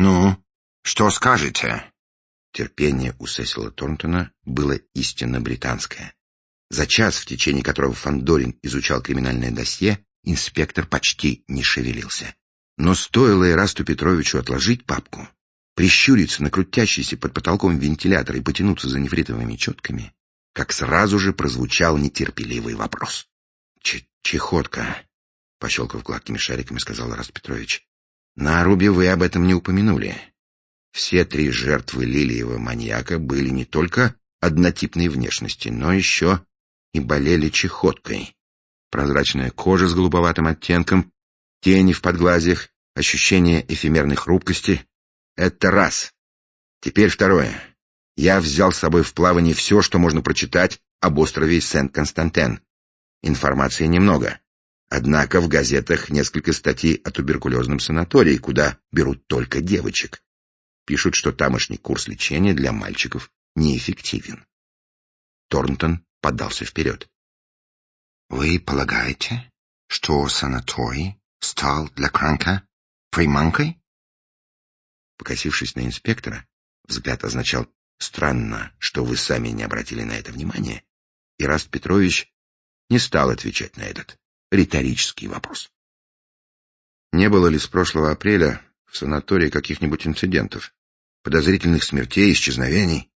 Ну, что скажете? Терпение у Сесила Торнтона было истинно британское. За час, в течение которого Фандорин изучал криминальное досье, инспектор почти не шевелился. Но стоило Эрасту Петровичу отложить папку, прищуриться на крутящийся под потолком вентилятор и потянуться за нефритовыми четками, как сразу же прозвучал нетерпеливый вопрос. «Чехотка», — пощелкав гладкими шариками, сказал Эраст Петрович. «На Арубе вы об этом не упомянули. Все 3 жертвы Лилиева маньяка были не только однотипной внешности, но еще и болели чехоткой. Прозрачная кожа с голубоватым оттенком, тени в подглазьях, ощущение эфемерной хрупкости — это раз. Теперь второе. Я взял с собой в плавание все, что можно прочитать об острове Сент-Константен. Информации немного. Однако в газетах несколько статей о туберкулезном санатории, куда берут только девочек. Пишут, что тамошний курс лечения для мальчиков неэффективен. Торнтон подался вперед. «Вы полагаете, что санаторий стал для Кранка приманкой?» Покосившись на инспектора, взгляд означал: «Странно, что вы сами не обратили на это внимания». Эраст Петрович не стал отвечать на этот риторический вопрос. «Не было ли с прошлого апреля в санатории каких-нибудь инцидентов? Подозрительных смертей, исчезновений?»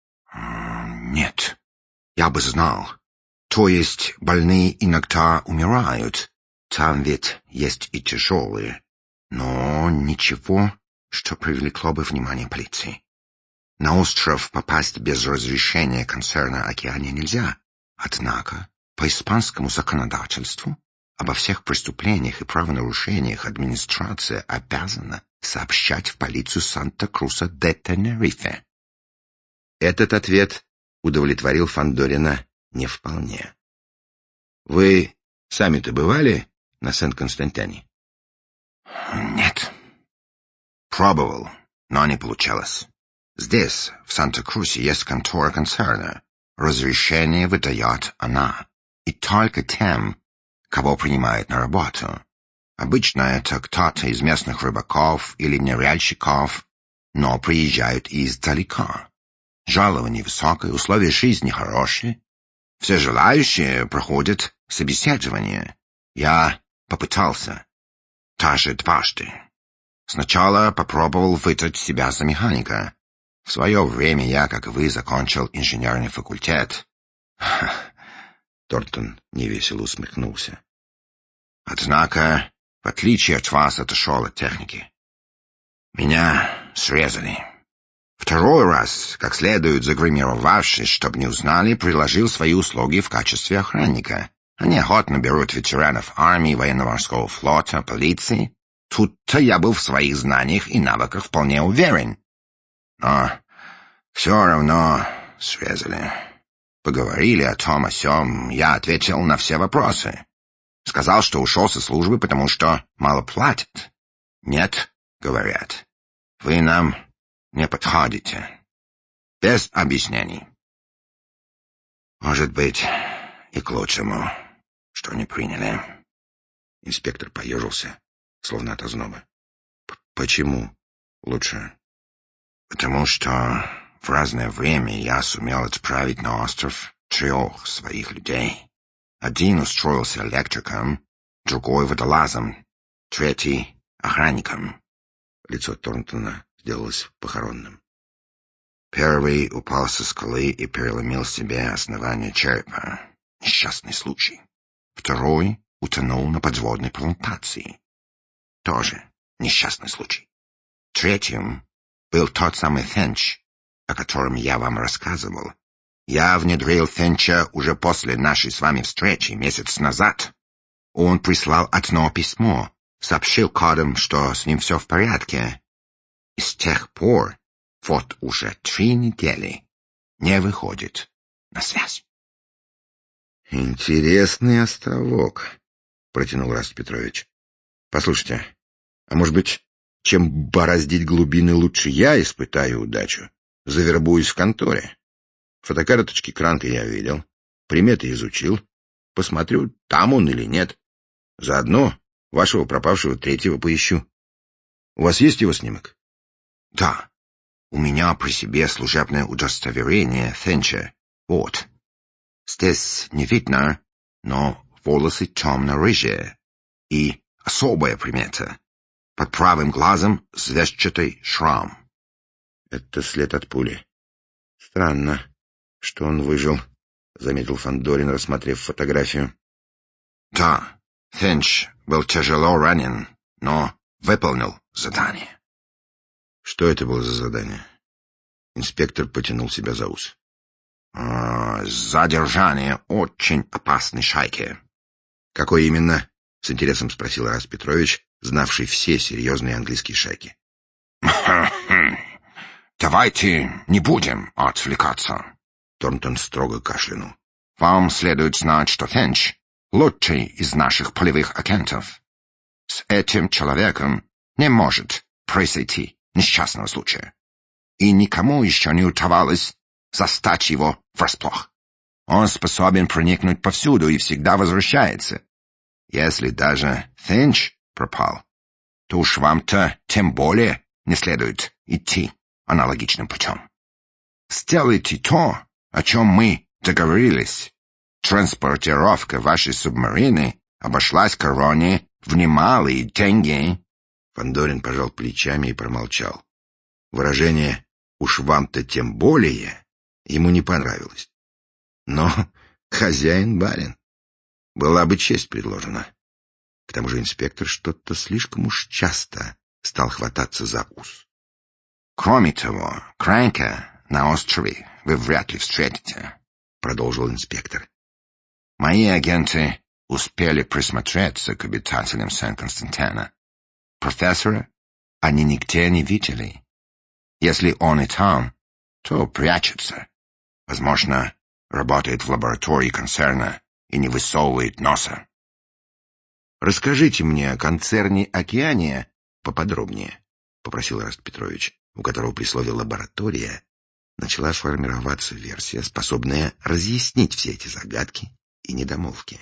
«Нет, я бы знал. То есть больные иногда умирают. Там ведь есть и тяжелые. Но ничего, что привлекло бы внимание полиции. На остров попасть без разрешения концерна «Океания» нельзя. Однако, по испанскому законодательству, обо всех преступлениях и правонарушениях администрация обязана сообщать в полицию Санта-Круса де Тенерифе». Этот ответ удовлетворил Фандорина не вполне. «Вы сами-то бывали на Сент-Константине?» «Нет. Пробовал, но не получалось. Здесь, в Санта-Крусе, есть контора концерна. Разрешение выдает она. И только тем, кого принимает на работу. Обычно это кто-то из местных рыбаков или ныряльщиков, но приезжают издалека. Жалование высокое, условия жизни хорошие. Все желающие проходят собеседование. Я попытался. Даже дважды. Сначала попробовал выдать себя за механика. В свое время я, как и вы, закончил инженерный факультет. Торнтон невесело усмехнулся. Однако, в отличие от вас, отошел от техники. Меня срезали. Второй раз, как следует загримировавшись, чтобы не узнали, предложил свои услуги в качестве охранника. Они охотно берут ветеранов армии, военно-морского флота, полиции. Тут-то я был в своих знаниях и навыках вполне уверен. Но все равно срезали. Поговорили о том о сём, я ответил на все вопросы. Сказал, что ушел со службы, потому что мало платят. Нет, говорят, вы нам не подходите. Без объяснений. Может быть, и к лучшему, что не приняли. Инспектор поежился, словно от озноба. Почему лучше? Потому что в разное время я сумел отправить на остров 3 своих людей. Один устроился электриком, другой водолазом, третий охранником. Лицо Торнтона сделалось похоронным. Первый упал со скалы и переломил себе основание черепа. Несчастный случай. Второй утонул на подводной плантации. Тоже несчастный случай. Третьим был тот самый Фенч, о котором я вам рассказывал. Я внедрил Фенча уже после нашей с вами встречи месяц назад. Он прислал одно письмо, сообщил кодом, что с ним все в порядке. И с тех пор, вот уже 3 недели, не выходит на связь. «Интересный островок», — протянул Эраст Петрович. «Послушайте, а может быть, чем бороздить глубины, лучше я испытаю удачу, завербуюсь в конторе? Фотокарточки Кранка я видел, приметы изучил, посмотрю, там он или нет. Заодно вашего пропавшего третьего поищу. У вас есть его снимок?» Да, у меня при себе служебное удостоверение Финча. Вот. Здесь не видно, но волосы темно-рыжие. И особая примета. Под правым глазом звездчатый шрам. Это след от пули. Странно, что он выжил, заметил Фандорин, рассмотрев фотографию. Да, Финч был тяжело ранен, но выполнил задание. Что это было за задание? Инспектор потянул себя за ус. Задержание очень опасной шайки. Какой именно? С интересом спросил Ираст Петрович, знавший все серьезные английские шайки. Давайте не будем отвлекаться. Торнтон строго кашлянул. Вам следует знать, что Финч — лучший из наших полевых агентов. С этим человеком не может произойти несчастного случая. И никому еще не удавалось застать его врасплох. Он способен проникнуть повсюду и всегда возвращается. Если даже Финч пропал, то уж вам-то тем более не следует идти аналогичным путем. Сделайте то, о чем мы договорились. Транспортировка вашей субмарины обошлась короне в немалые деньги. Фандорин пожал плечами и промолчал. Выражение «уж вам-то тем более» ему не понравилось. Но хозяин-барин. Была бы честь предложена. К тому же инспектор что-то слишком уж часто стал хвататься за ус. Кроме того, Крэнка на острове вы вряд ли встретите, продолжил инспектор. Мои агенты успели присмотреться к обитателям Сен-Константина. Профессора они нигде не видели. Если он и там, то прячется. Возможно, работает в лаборатории концерна и не высовывает носа. «Расскажите мне о концерне «Океания» поподробнее», — попросил Ираст Петрович, у которого при слове «лаборатория» начала формироваться версия, способная разъяснить все эти загадки и недомолвки.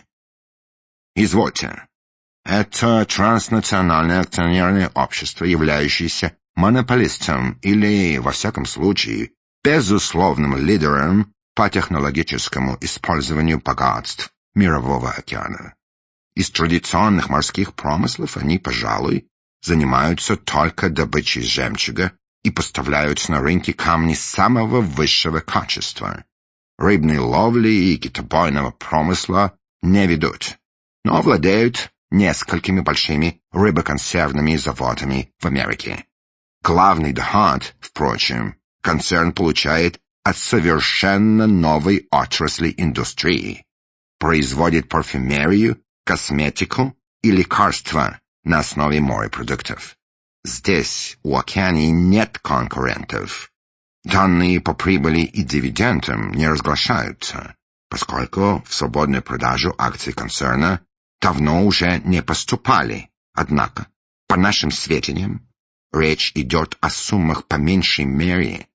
Извольте. Это транснациональное акционерное общество, являющееся монополистом или, во всяком случае, безусловным лидером по технологическому использованию богатств Мирового океана. Из традиционных морских промыслов они, пожалуй, занимаются только добычей жемчуга и поставляют на рынки камни самого высшего качества. Рыбной ловли и китобойного промысла не ведут, но владеют несколькими большими рыбоконсервными заводами в Америке. Главный доход, впрочем, концерн получает от совершенно новой отрасли индустрии. Производит парфюмерию, косметику и лекарства на основе морепродуктов. Здесь у Океании нет конкурентов. Данные по прибыли и дивидендам не разглашаются, поскольку в свободную продажу акций концерна давно уже не поступали. Однако, по нашим сведениям, речь идет о суммах по меньшей мере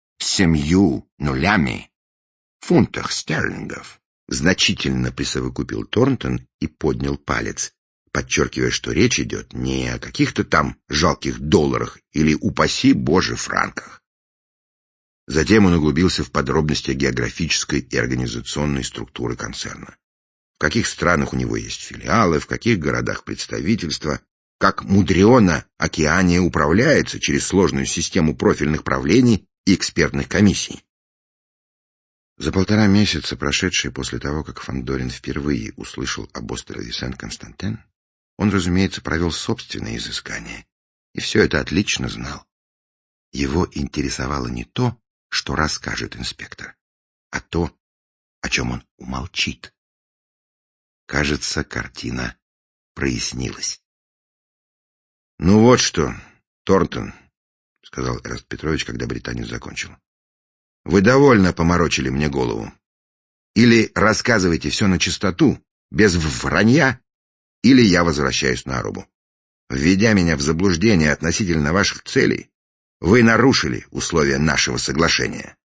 7 нулями фунтах стерлингов. Значительно присовокупил Торнтон и поднял палец, подчеркивая, что речь идет не о каких-то там жалких долларах или, упаси Боже, франках. Затем он углубился в подробности географической и организационной структуры концерна. В каких странах у него есть филиалы, в каких городах представительства, как мудрено Океания управляется через сложную систему профильных правлений и экспертных комиссий. За 1,5 месяца, прошедшие после того, как Фандорин впервые услышал об острове Сен-Константин, он, разумеется, провел собственные изыскания, и все это отлично знал. Его интересовало не то, что расскажет инспектор, а то, о чем он умолчит. Кажется, картина прояснилась. — Ну вот что, Торнтон, — сказал Ираст Петрович, когда британец закончил. — Вы довольно поморочили мне голову. Или рассказывайте все на чистоту, без вранья, или я возвращаюсь на Арубу. Введя меня в заблуждение относительно ваших целей, вы нарушили условия нашего соглашения.